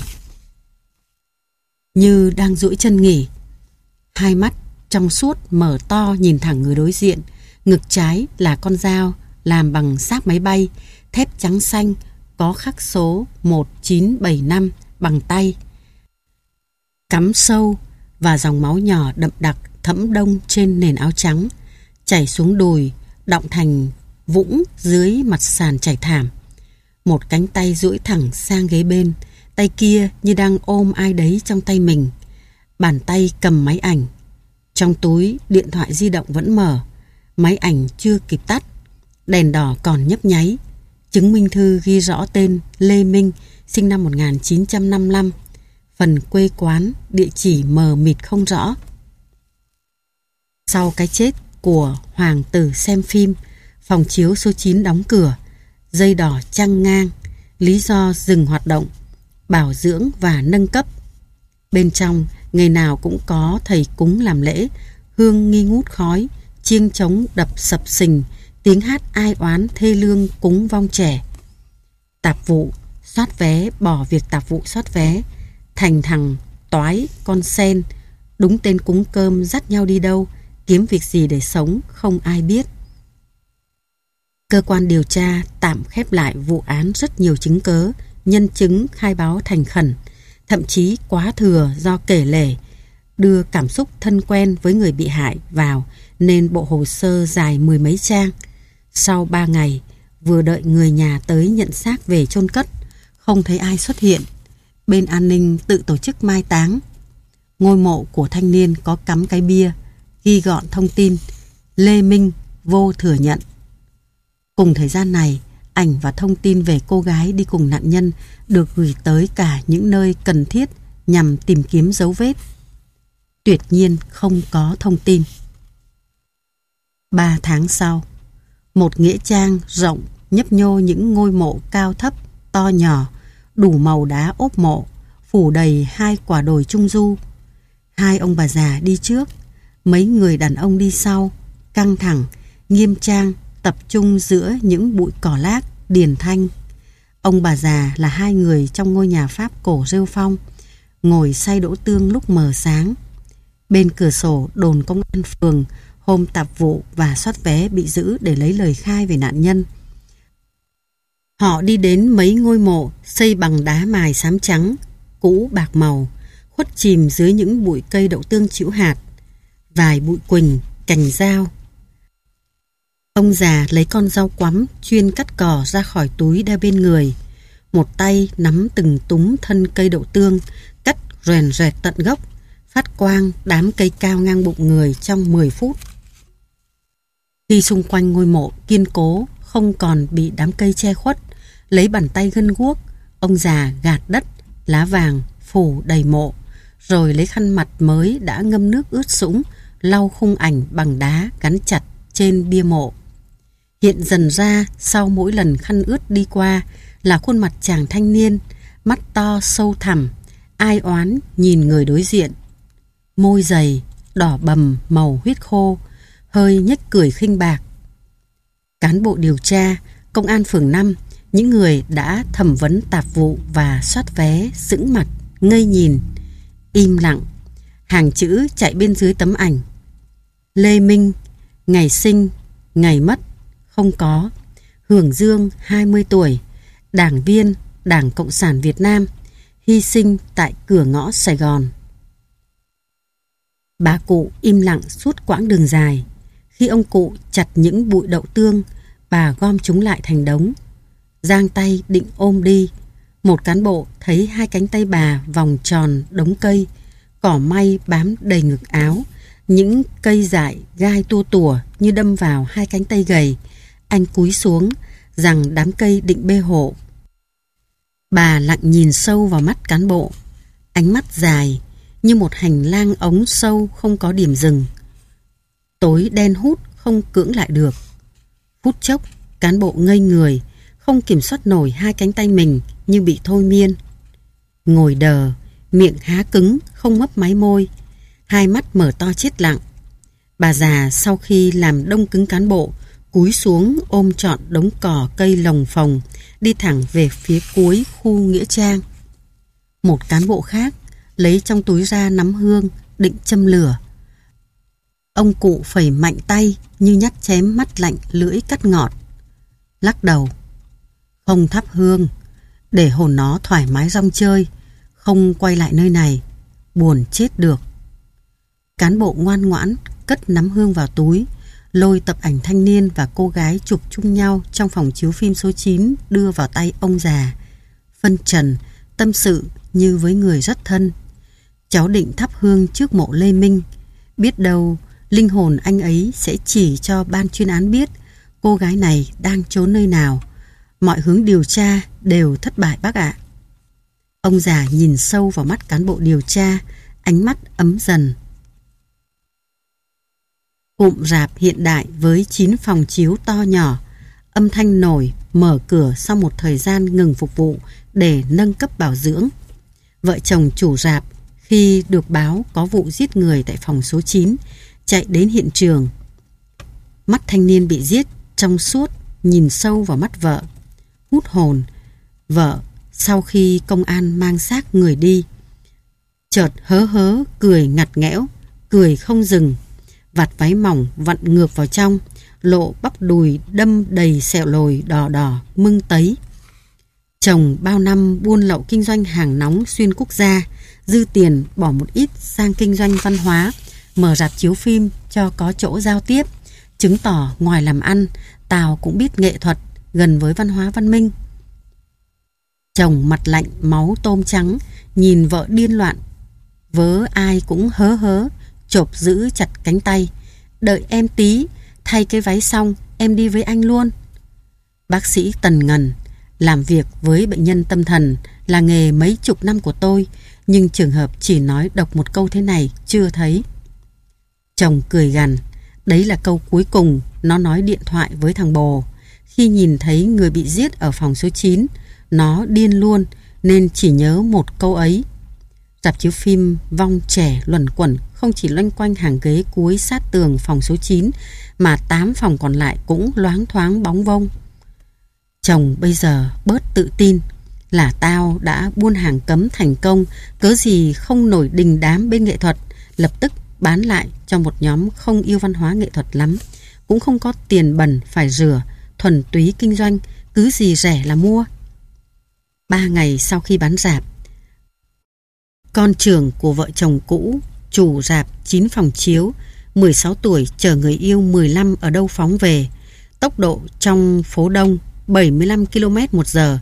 như đang duỗi chân nghỉ. Hai mắt trong suốt mở to nhìn thẳng người đối diện. Ngực trái là con dao làm bằng sáp máy bay, thép trắng xanh, có khắc số một chín bảy năm bằng tay, cắm sâu, và dòng máu nhỏ đậm đặc thẫm đông trên nền áo trắng, chảy xuống đùi, đọng thành vũng dưới mặt sàn trải thảm. Một cánh tay duỗi thẳng sang ghế bên, tay kia như đang ôm ai đấy trong tay mình. Bàn tay cầm máy ảnh. Trong túi, điện thoại di động vẫn mở. Máy ảnh chưa kịp tắt, đèn đỏ còn nhấp nháy. Chứng minh thư ghi rõ tên Lê Minh, sinh năm một nghìn chín trăm năm mươi lăm. Phần quê quán, địa chỉ mờ mịt không rõ. Sau cái chết của hoàng tử xem phim, phòng chiếu số chín đóng cửa, dây đỏ chăng ngang, lý do dừng hoạt động, bảo dưỡng và nâng cấp. Bên trong, ngày nào cũng có thầy cúng làm lễ, hương nghi ngút khói, chiêng trống đập sập sình, tiếng hát ai oán thê lương cúng vong trẻ. Tạp vụ soát vé bỏ việc tạp vụ soát vé, thành thằng toái con sen, đúng tên cúng cơm dắt nhau đi đâu, kiếm việc gì để sống không ai biết. Cơ quan điều tra tạm khép lại vụ án rất nhiều chứng cớ, nhân chứng khai báo thành khẩn, thậm chí quá thừa do kể lể, đưa cảm xúc thân quen với người bị hại vào nên bộ hồ sơ dài mười mấy trang. Sau ba ngày, vừa đợi người nhà tới nhận xác về chôn cất, không thấy ai xuất hiện. Bên an ninh tự tổ chức mai táng. Ngôi mộ của thanh niên có cắm cái bia, ghi gọn thông tin Lê Minh vô thừa nhận. Cùng thời gian này, ảnh và thông tin về cô gái đi cùng nạn nhân được gửi tới cả những nơi cần thiết nhằm tìm kiếm dấu vết. Tuyệt nhiên không có thông tin. Ba tháng sau, một nghĩa trang rộng nhấp nhô những ngôi mộ cao thấp, to nhỏ, đủ màu đá ốp mộ, phủ đầy hai quả đồi trung du. Hai ông bà già đi trước, mấy người đàn ông đi sau, căng thẳng, nghiêm trang, tập trung giữa những bụi cỏ lác, điền thanh. Ông bà già là hai người trong ngôi nhà Pháp cổ rêu phong, ngồi xay đỗ tương lúc mờ sáng. Bên cửa sổ đồn công an phường hôm tạp vụ và soát vé bị giữ để lấy lời khai về nạn nhân. Họ đi đến mấy ngôi mộ xây bằng đá mài xám trắng, cũ bạc màu, khuất chìm dưới những bụi cây đậu tương chĩu hạt, vài bụi quỳnh, cành dao. Ông già lấy con dao quắm chuyên cắt cỏ ra khỏi túi đeo bên người, một tay nắm từng túm thân cây đậu tương, cắt rèn rẹt tận gốc, phát quang đám cây cao ngang bụng người trong mười phút. Khi xung quanh ngôi mộ kiên cố không còn bị đám cây che khuất, lấy bàn tay gân guốc, ông già gạt đất, lá vàng phủ đầy mộ, rồi lấy khăn mặt mới đã ngâm nước ướt sũng lau khung ảnh bằng đá gắn chặt trên bia mộ. Hiện dần ra sau mỗi lần khăn ướt đi qua là khuôn mặt chàng thanh niên, mắt to sâu thẳm, ai oán nhìn người đối diện. Môi dày, đỏ bầm màu huyết khô, hơi nhếch cười khinh bạc. Cán bộ điều tra, công an phường năm, những người đã thẩm vấn tạp vụ và soát vé sững mặt, ngây nhìn, im lặng. Hàng chữ chạy bên dưới tấm ảnh. Lê Minh, ngày sinh, ngày mất, không có. Hưởng Dương, hai mươi tuổi, đảng viên Đảng Cộng sản Việt Nam, hy sinh tại cửa ngõ Sài Gòn. Bà cụ im lặng suốt quãng đường dài. Khi ông cụ chặt những bụi đậu tương, bà gom chúng lại thành đống, giang tay định ôm đi. Một cán bộ thấy hai cánh tay bà vòng tròn đống cây, cỏ may bám đầy ngực áo, những cây dại gai tua tủa như đâm vào hai cánh tay gầy. Anh cúi xuống rằng đám cây định bê hộ. Bà lặng nhìn sâu vào mắt cán bộ, ánh mắt dài như một hành lang ống sâu không có điểm dừng. Tối đen hút không cưỡng lại được. Phút chốc, cán bộ ngây người, không kiểm soát nổi hai cánh tay mình như bị thôi miên. Ngồi đờ, miệng há cứng, không mấp máy môi, hai mắt mở to chết lặng. Bà già sau khi làm đông cứng cán bộ, cúi xuống ôm trọn đống cỏ cây lồng phồng, đi thẳng về phía cuối khu nghĩa trang. Một cán bộ khác lấy trong túi ra nắm hương, định châm lửa. Ông cụ phẩy mạnh tay như nhát chém mắt lạnh lưỡi cắt ngọt. Lắc đầu. Không thắp hương, để hồn nó thoải mái rong chơi, không quay lại nơi này, buồn chết được. Cán bộ ngoan ngoãn cất nắm hương vào túi, lôi tập ảnh thanh niên và cô gái chụp chung nhau trong phòng chiếu phim số chín đưa vào tay ông già. Phân trần, tâm sự như với người rất thân. Cháu định thắp hương trước mộ Lê Minh, biết đâu linh hồn anh ấy sẽ chỉ cho ban chuyên án biết cô gái này đang trốn nơi nào. Mọi hướng điều tra đều thất bại bác ạ. Ông già nhìn sâu vào mắt cán bộ điều tra, ánh mắt ấm dần. Cụm rạp hiện đại với chín phòng chiếu to nhỏ, âm thanh nổi, mở cửa sau một thời gian ngừng phục vụ để nâng cấp bảo dưỡng. Vợ chồng chủ rạp khi được báo có vụ giết người tại phòng số chín, chạy đến hiện trường. Mắt thanh niên bị giết trong suốt nhìn sâu vào mắt vợ, hút hồn. Vợ sau khi công an mang xác người đi, chợt hớ hớ cười ngặt nghẽo, cười không dừng. Vạt váy mỏng vặn ngược vào trong, lộ bắp đùi đâm đầy sẹo lồi đỏ đỏ mưng tấy. Chồng bao năm buôn lậu kinh doanh hàng nóng xuyên quốc gia, dư tiền bỏ một ít sang kinh doanh văn hóa, mở rạp chiếu phim cho có chỗ giao tiếp, chứng tỏ ngoài làm ăn, Tào cũng biết nghệ thuật, gần với văn hóa văn minh. Chồng mặt lạnh máu tôm trắng, nhìn vợ điên loạn, vớ ai cũng hớ hớ, chộp giữ chặt cánh tay. Đợi em tí, thay cái váy xong em đi với anh luôn. Bác sĩ Tần Ngần, làm việc với bệnh nhân tâm thần là nghề mấy chục năm của tôi, nhưng trường hợp chỉ nói độc một câu thế này chưa thấy. Chồng cười gằn, đấy là câu cuối cùng nó nói điện thoại với thằng bồ. Khi nhìn thấy người bị giết ở phòng số chín, nó điên luôn nên chỉ nhớ một câu ấy. Rạp chiếu phim vong trẻ luẩn quẩn không chỉ loanh quanh hàng ghế cuối sát tường phòng số chín, mà tám phòng còn lại cũng loáng thoáng bóng vông. Chồng bây giờ bớt tự tin, là tao đã buôn hàng cấm thành công, cớ gì không nổi đình đám bên nghệ thuật, lập tức bán lại cho một nhóm không yêu văn hóa nghệ thuật lắm, cũng không có tiền bẩn phải rửa, thuần túy kinh doanh, cứ gì rẻ là mua. Ba ngày sau khi bán rạp, con trưởng của vợ chồng cũ, chủ rạp chín phòng chiếu, mười sáu tuổi chở người yêu mười lăm ở đâu phóng về, tốc độ trong phố đông bảy mươi lăm ki lô mét một giờ,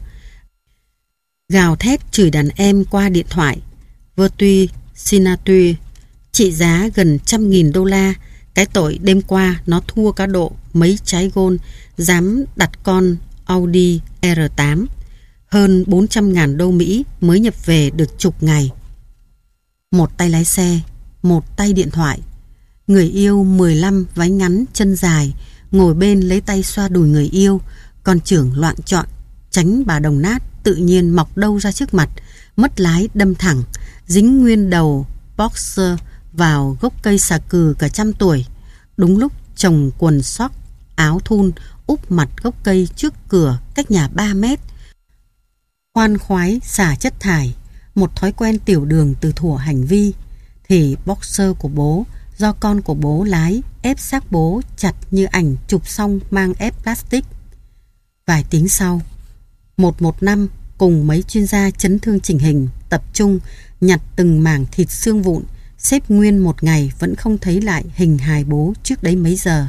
gào thét chửi đàn em qua điện thoại. Vertu Sinatui trị giá gần trăm nghìn đô la. Cái tội đêm qua nó thua cá độ mấy trái gôn, dám đặt con Audi R tám, hơn bốn trăm ngàn đô Mỹ mới nhập về được chục ngày. Một tay lái xe, một tay điện thoại. Người yêu mười lăm váy ngắn chân dài, ngồi bên lấy tay xoa đùi người yêu. Con trưởng loạn trọn, tránh bà đồng nát tự nhiên mọc đâu ra trước mặt, mất lái đâm thẳng, dính nguyên đầu boxer vào gốc cây xà cừ cả trăm tuổi. Đúng lúc chồng quần sóc, áo thun úp mặt gốc cây trước cửa cách nhà ba mét. Khoan khoái xả chất thải, một thói quen tiểu đường từ thuở hành vi, thì boxer của bố do con của bố lái ép xác bố chặt như ảnh chụp xong mang ép plastic. Vài tiếng sau, một một năm cùng mấy chuyên gia chấn thương chỉnh hình tập trung nhặt từng mảng thịt xương vụn, xếp nguyên một ngày vẫn không thấy lại hình hài bố trước đấy mấy giờ.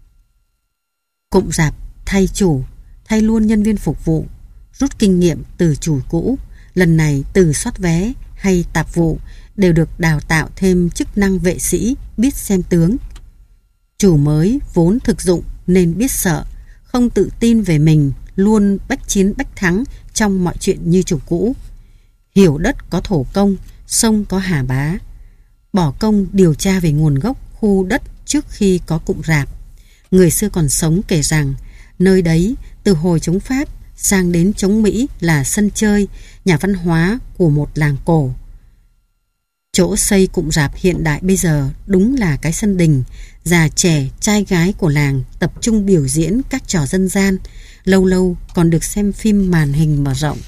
Cụm rạp thay chủ, thay luôn nhân viên phục vụ, rút kinh nghiệm từ chủ cũ, lần này từ soát vé hay tạp vụ đều được đào tạo thêm chức năng vệ sĩ, biết xem tướng. Chủ mới vốn thực dụng nên biết sợ, không tự tin về mình, luôn bách chiến bách thắng trong mọi chuyện như chủ cũ. Hiểu đất có thổ công, sông có hà bá. Bỏ công điều tra về nguồn gốc khu đất trước khi có cụm rạp. Người xưa còn sống kể rằng nơi đấy từ hồi chống Pháp sang đến chống Mỹ là sân chơi, nhà văn hóa của một làng cổ. Chỗ xây cụm rạp hiện đại bây giờ đúng là cái sân đình, già trẻ trai gái của làng tập trung biểu diễn các trò dân gian, lâu lâu còn được xem phim màn hình mở rộng.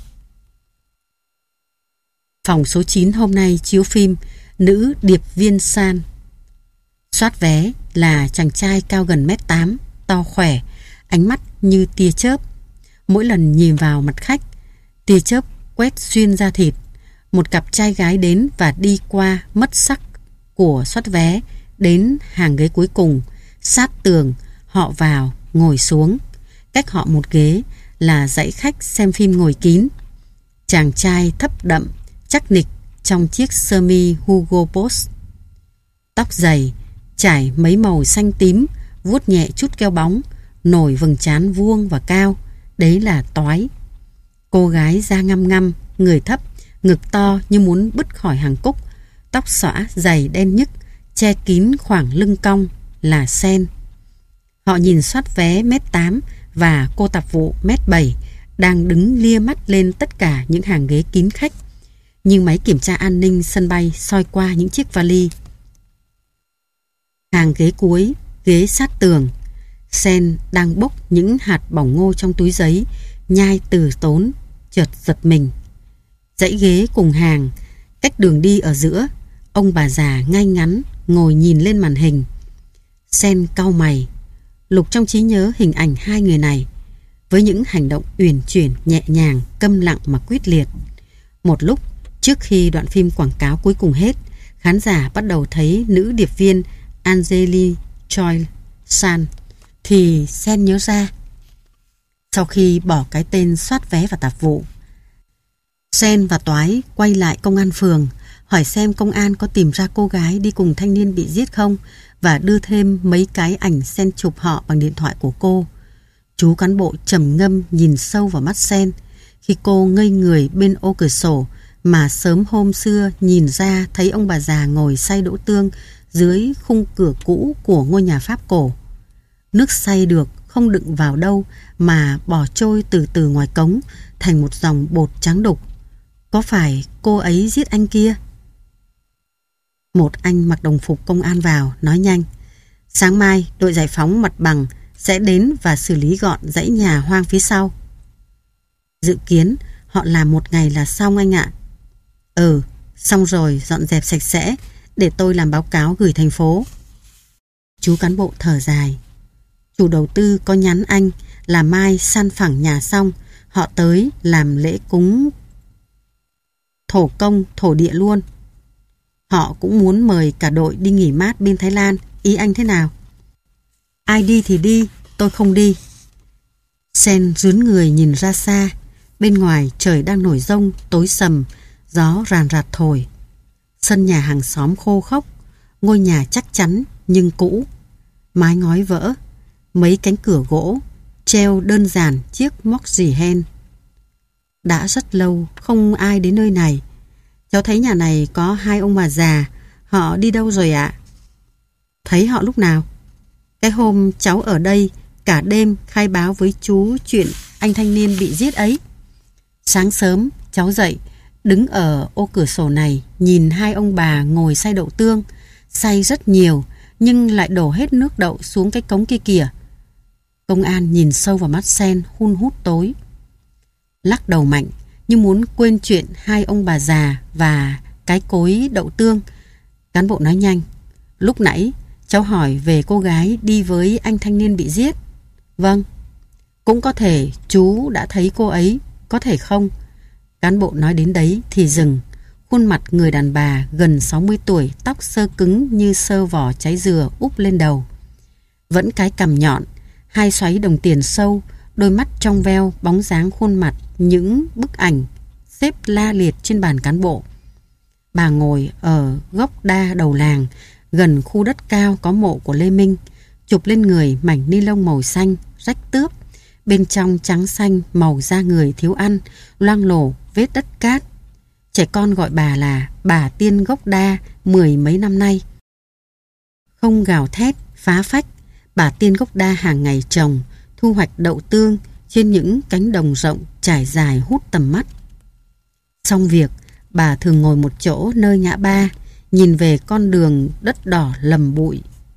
Phòng số chín hôm nay chiếu phim Nữ điệp viên San. Soát vé là chàng trai cao gần mét tám, to khỏe, ánh mắt như tia chớp. Mỗi lần nhìn vào mặt khách, tia chớp quét xuyên da thịt. Một cặp trai gái đến và đi qua mất sắc của soát vé, đến hàng ghế cuối cùng, sát tường, họ vào, ngồi xuống. Cách họ một ghế là dãy khách xem phim ngồi kín. Chàng trai thấp đậm, chắc nịch trong chiếc sơ mi Hugo Boss. Tóc dày, trải mấy màu xanh tím, vuốt nhẹ chút keo bóng, nổi vầng trán vuông và cao. Đấy là Toái. Cô gái da ngăm ngăm, người thấp, ngực to như muốn bứt khỏi hàng cúc, tóc xõa dày đen nhức, che kín khoảng lưng cong là Sen. Họ nhìn soát vé mét tám và cô tạp vụ mét bảy đang đứng lia mắt lên tất cả những hàng ghế kín khách. Nhưng máy kiểm tra an ninh sân bay soi qua những chiếc vali. Hàng ghế cuối, ghế sát tường. Sen đang bốc những hạt bỏng ngô trong túi giấy, nhai từ tốn, chợt giật mình. Dãy ghế cùng hàng, cách đường đi ở giữa, ông bà già ngay ngắn ngồi nhìn lên màn hình. Sen cau mày, lục trong trí nhớ hình ảnh hai người này với những hành động uyển chuyển nhẹ nhàng, câm lặng mà quyết liệt. Một lúc trước khi đoạn phim quảng cáo cuối cùng hết, khán giả bắt đầu thấy nữ điệp viên Angelina Jolie San thì Sen nhớ ra. Sau khi bỏ cái tên soát vé và tạp vụ, Sen và Toái quay lại công an phường, hỏi xem công an có tìm ra cô gái đi cùng thanh niên bị giết không, và đưa thêm mấy cái ảnh Sen chụp họ bằng điện thoại của cô. Chú cán bộ trầm ngâm nhìn sâu vào mắt Sen khi cô ngây người bên ô cửa sổ mà sớm hôm xưa nhìn ra thấy ông bà già ngồi xay đỗ tương dưới khung cửa cũ của ngôi nhà Pháp cổ. Nước xay được không đựng vào đâu mà bỏ trôi từ từ ngoài cống thành một dòng bột trắng đục. Có phải cô ấy giết anh kia? Một anh mặc đồng phục công an vào, nói nhanh: sáng mai đội giải phóng mặt bằng sẽ đến và xử lý gọn dãy nhà hoang phía sau. Dự kiến họ làm một ngày là xong anh ạ. Ừ, xong rồi dọn dẹp sạch sẽ để tôi làm báo cáo gửi thành phố. Chú cán bộ thở dài. Chủ đầu tư có nhắn anh là mai san phẳng nhà xong họ tới làm lễ cúng thổ công thổ địa luôn. Họ cũng muốn mời cả đội đi nghỉ mát bên Thái Lan. Ý anh thế nào? Ai đi thì đi, tôi không đi. Sen rướn người nhìn ra xa. Bên ngoài trời đang nổi giông, tối sầm, gió ràn rạt thổi. Sân nhà hàng xóm khô khốc, ngôi nhà chắc chắn nhưng cũ, mái ngói vỡ, mấy cánh cửa gỗ, treo đơn giản chiếc móc dì hen. Đã rất lâu không ai đến nơi này. Cháu thấy nhà này có hai ông bà già. Họ đi đâu rồi ạ? Thấy họ lúc nào? Cái hôm cháu ở đây cả đêm khai báo với chú chuyện anh thanh niên bị giết ấy. Sáng sớm cháu dậy, đứng ở ô cửa sổ này, nhìn hai ông bà ngồi xay đậu tương, xay rất nhiều nhưng lại đổ hết nước đậu xuống cái cống kia kìa. Công an nhìn sâu vào mắt Sen hun hút tối, lắc đầu mạnh như muốn quên chuyện hai ông bà già và cái cối đậu tương. Cán bộ nói nhanh: lúc nãy cháu hỏi về cô gái đi với anh thanh niên bị giết. Vâng. Cũng có thể chú đã thấy cô ấy, có thể không. Cán bộ nói đến đấy thì dừng. Khuôn mặt người đàn bà gần sáu mươi tuổi, tóc sơ cứng như sơ vỏ trái dừa úp lên đầu, vẫn cái cằm nhọn, hai xoáy đồng tiền sâu, đôi mắt trong veo, bóng dáng khuôn mặt, những bức ảnh xếp la liệt trên bàn cán bộ. Bà ngồi ở góc đa đầu làng, gần khu đất cao có mộ của Lê Minh, chụp lên người mảnh ni lông màu xanh, rách tướp, bên trong trắng xanh màu da người thiếu ăn, loang lổ vết đất cát. Trẻ con gọi bà là bà tiên gốc đa mười mấy năm nay. Không gào thét, phá phách, bà tiên gốc đa hàng ngày trồng, thu hoạch đậu tương trên những cánh đồng rộng trải dài hút tầm mắt. Xong việc, bà thường ngồi một chỗ nơi ngã ba, nhìn về con đường đất đỏ lầm bụi.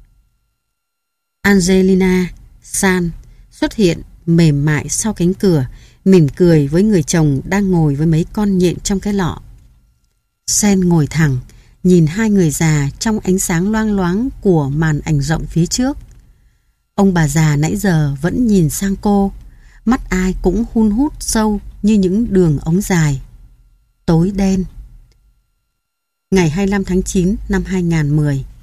Angelina San xuất hiện mềm mại sau cánh cửa, mỉm cười với người chồng đang ngồi với mấy con nhện trong cái lọ. Sen ngồi thẳng, nhìn hai người già trong ánh sáng loang loáng của màn ảnh rộng phía trước. Ông bà già nãy giờ vẫn nhìn sang cô, mắt ai cũng hun hút sâu như những đường ống dài. Tối đen. Ngày hai mươi lăm tháng chín năm hai nghìn không trăm mười,